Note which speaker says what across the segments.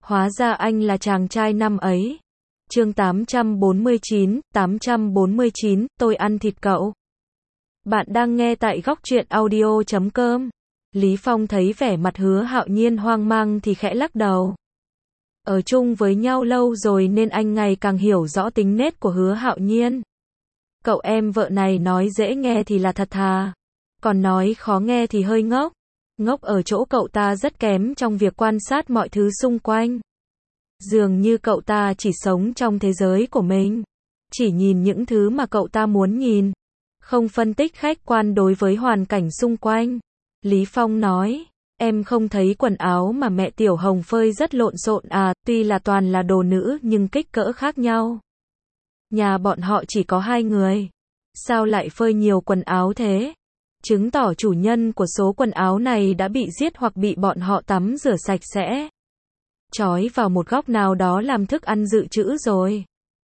Speaker 1: Hóa ra anh là chàng trai năm ấy. Chương 849, tôi ăn thịt cậu. Bạn đang nghe tại góc truyện audio.com. Lý Phong thấy vẻ mặt Hứa Hạo Nhiên hoang mang thì khẽ lắc đầu. Ở chung với nhau lâu rồi nên anh ngày càng hiểu rõ tính nết của Hứa Hạo Nhiên. Cậu em vợ này nói dễ nghe thì là thật thà, còn nói khó nghe thì hơi ngốc. Ngốc ở chỗ cậu ta rất kém trong việc quan sát mọi thứ xung quanh. Dường như cậu ta chỉ sống trong thế giới của mình, chỉ nhìn những thứ mà cậu ta muốn nhìn, không phân tích khách quan đối với hoàn cảnh xung quanh. Lý Phong nói, em không thấy quần áo mà mẹ Tiểu Hồng phơi rất lộn xộn à, tuy là toàn là đồ nữ nhưng kích cỡ khác nhau. Nhà bọn họ chỉ có 2 người, sao lại phơi nhiều quần áo thế? Chứng tỏ chủ nhân của số quần áo này đã bị giết hoặc bị bọn họ tắm rửa sạch sẽ, trói vào một góc nào đó làm thức ăn dự trữ rồi.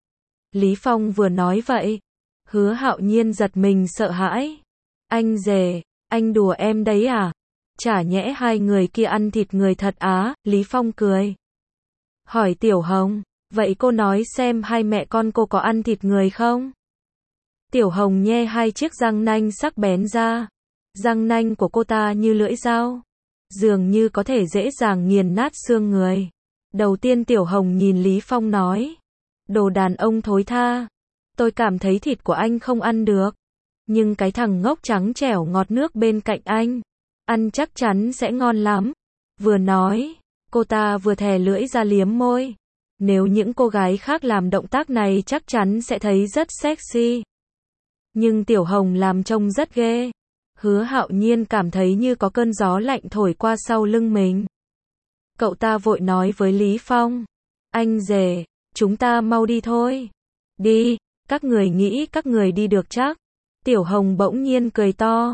Speaker 1: Lý Phong vừa nói vậy, Hứa Hạo Nhiên giật mình sợ hãi. Anh rể, anh đùa em đấy à? Chả nhẽ 2 người kia ăn thịt người thật á? Lý Phong cười. Hỏi Tiểu Hồng, vậy cô nói xem hai mẹ con cô có ăn thịt người không? Tiểu Hồng nhe 2 chiếc răng nanh sắc bén ra. Răng nanh của cô ta như lưỡi dao, dường như có thể dễ dàng nghiền nát xương người. Đầu tiên Tiểu Hồng nhìn Lý Phong nói, đồ đàn ông thối tha, tôi cảm thấy thịt của anh không ăn được, nhưng cái thằng ngốc trắng trẻo ngọt nước bên cạnh anh, ăn chắc chắn sẽ ngon lắm. Vừa nói, cô ta vừa thè lưỡi ra liếm môi. Nếu những cô gái khác làm động tác này chắc chắn sẽ thấy rất sexy, nhưng Tiểu Hồng làm trông rất ghê. Hứa Hạo Nhiên cảm thấy như có cơn gió lạnh thổi qua sau lưng mình. Cậu ta vội nói với Lý Phong, anh rể, chúng ta mau đi thôi. Đi, các người nghĩ các người đi được chắc? Tiểu Hồng bỗng nhiên cười to.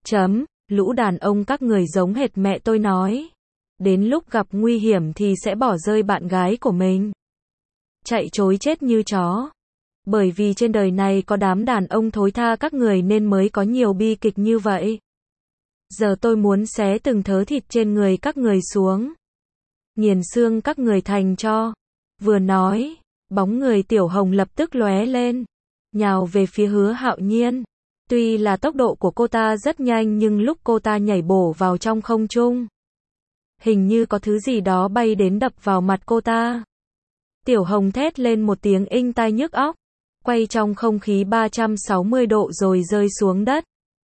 Speaker 1: Lũ đàn ông các người giống hệt mẹ tôi nói. Đến lúc gặp nguy hiểm thì sẽ bỏ rơi bạn gái của mình, chạy trối chết như chó. Bởi vì trên đời này có đám đàn ông thối tha các người nên mới có nhiều bi kịch như vậy. Giờ tôi muốn xé từng thớ thịt trên người các người xuống, nghiền xương các người thành tro. Vừa nói, bóng người Tiểu Hồng lập tức lóe lên, nhào về phía Hứa Hạo Nhiên. Tuy là tốc độ của cô ta rất nhanh nhưng lúc cô ta nhảy bổ vào trong không trung, hình như có thứ gì đó bay đến đập vào mặt cô ta. Tiểu Hồng thét lên một tiếng inh tai nhức óc, quay trong không khí 360 độ rồi rơi xuống đất.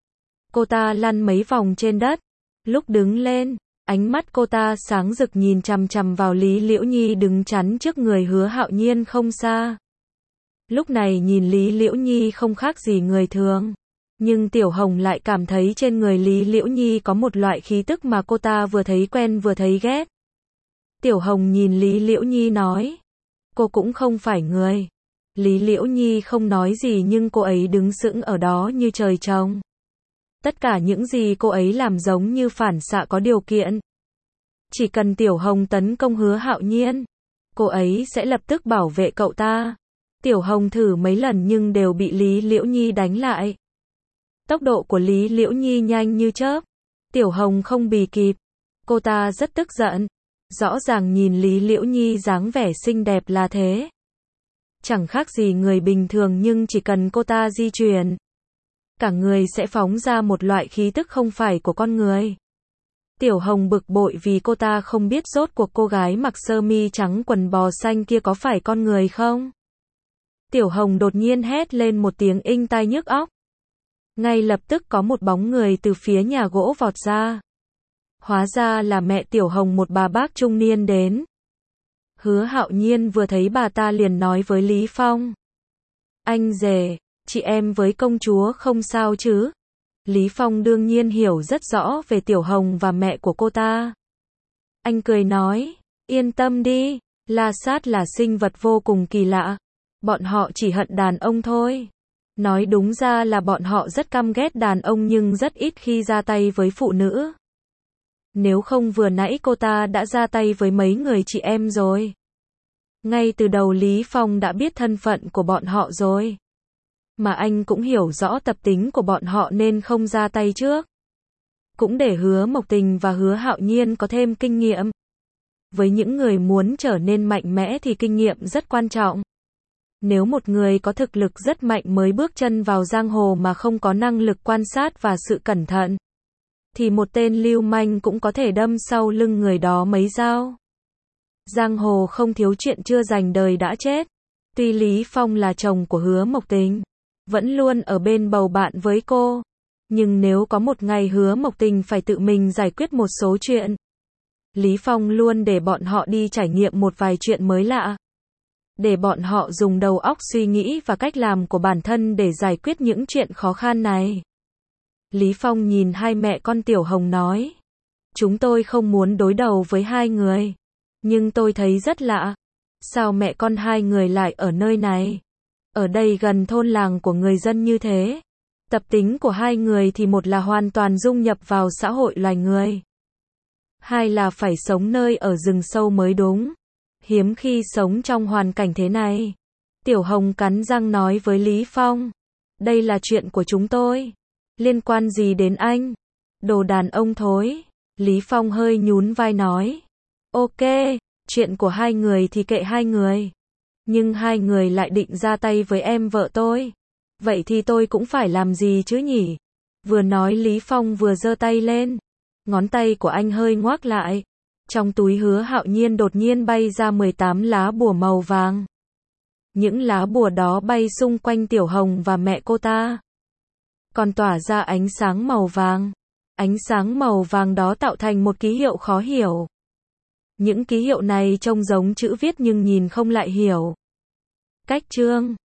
Speaker 1: Cô ta lăn mấy vòng trên đất. Lúc đứng lên, ánh mắt cô ta sáng rực nhìn chằm chằm vào Lý Liễu Nhi đứng chắn trước người Hứa Hạo Nhiên không xa. Lúc này nhìn Lý Liễu Nhi không khác gì người thường, nhưng Tiểu Hồng lại cảm thấy trên người Lý Liễu Nhi có một loại khí tức mà cô ta vừa thấy quen vừa thấy ghét. Tiểu Hồng nhìn Lý Liễu Nhi nói, cô cũng không phải người. Lý Liễu Nhi không nói gì nhưng cô ấy đứng sững ở đó như trời trồng. Tất cả những gì cô ấy làm giống như phản xạ có điều kiện. Chỉ cần Tiểu Hồng tấn công Hứa Hạo Nhiên, cô ấy sẽ lập tức bảo vệ cậu ta. Tiểu Hồng thử mấy lần nhưng đều bị Lý Liễu Nhi đánh lại. Tốc độ của Lý Liễu Nhi nhanh như chớp. Tiểu Hồng không bì kịp. Cô ta rất tức giận. Rõ ràng nhìn Lý Liễu Nhi dáng vẻ xinh đẹp là thế, chẳng khác gì người bình thường, nhưng chỉ cần cô ta di chuyển, cả người sẽ phóng ra một loại khí tức không phải của con người. Tiểu Hồng bực bội vì cô ta không biết rốt cuộc cô gái mặc sơ mi trắng quần bò xanh kia có phải con người không. Tiểu Hồng đột nhiên hét lên một tiếng inh tai nhức óc. Ngay lập tức có một bóng người từ phía nhà gỗ vọt ra. Hóa ra là mẹ Tiểu Hồng, một bà bác trung niên đến. Hứa Hạo Nhiên vừa thấy bà ta liền nói với Lý Phong, anh rể, chị em với công chúa không sao chứ? Lý Phong đương nhiên hiểu rất rõ về Tiểu Hồng và mẹ của cô ta. Anh cười nói, yên tâm đi, La Sát là sinh vật vô cùng kỳ lạ. Bọn họ chỉ hận đàn ông thôi. Nói đúng ra là bọn họ rất căm ghét đàn ông nhưng rất ít khi ra tay với phụ nữ. Nếu không vừa nãy cô ta đã ra tay với mấy người chị em rồi. Ngay từ đầu Lý Phong đã biết thân phận của bọn họ rồi. Mà anh cũng hiểu rõ tập tính của bọn họ nên không ra tay trước. Cũng để Hứa Mộc Tình và Hứa Hạo Nhiên có thêm kinh nghiệm. Với những người muốn trở nên mạnh mẽ thì kinh nghiệm rất quan trọng. Nếu một người có thực lực rất mạnh mới bước chân vào giang hồ mà không có năng lực quan sát và sự cẩn thận, thì một tên lưu manh cũng có thể đâm sau lưng người đó mấy dao. Giang hồ không thiếu chuyện chưa dành đời đã chết. Tuy Lý Phong là chồng của Hứa Mộc Tình, vẫn luôn ở bên bầu bạn với cô, nhưng nếu có một ngày Hứa Mộc Tình phải tự mình giải quyết một số chuyện, Lý Phong luôn để bọn họ đi trải nghiệm một vài chuyện mới lạ. Để bọn họ dùng đầu óc suy nghĩ và cách làm của bản thân để giải quyết những chuyện khó khăn này. Lý Phong nhìn hai mẹ con Tiểu Hồng nói. Chúng tôi không muốn đối đầu với hai người. Nhưng tôi thấy rất lạ. Sao mẹ con hai người lại ở nơi này? Ở đây gần thôn làng của người dân như thế. Tập tính của hai người thì một là hoàn toàn dung nhập vào xã hội loài người. Hai là phải sống nơi ở rừng sâu mới đúng. Hiếm khi sống trong hoàn cảnh thế này. Tiểu Hồng cắn răng nói với Lý Phong. Đây là chuyện của chúng tôi. Liên quan gì đến anh? Đồ đàn ông thối. Lý Phong hơi nhún vai nói. Ok, chuyện của hai người thì kệ hai người. Nhưng hai người lại định ra tay với em vợ tôi. Vậy thì tôi cũng phải làm gì chứ nhỉ? Vừa nói Lý Phong vừa giơ tay lên. Ngón tay của anh hơi ngoác lại. Trong túi Hứa Hạo Nhiên đột nhiên bay ra 18 lá bùa màu vàng. Những lá bùa đó bay xung quanh Tiểu Hồng và mẹ cô ta. Còn tỏa ra ánh sáng màu vàng. Ánh sáng màu vàng đó tạo thành một ký hiệu khó hiểu. Những ký hiệu này trông giống chữ viết nhưng nhìn không lại hiểu. Cách chương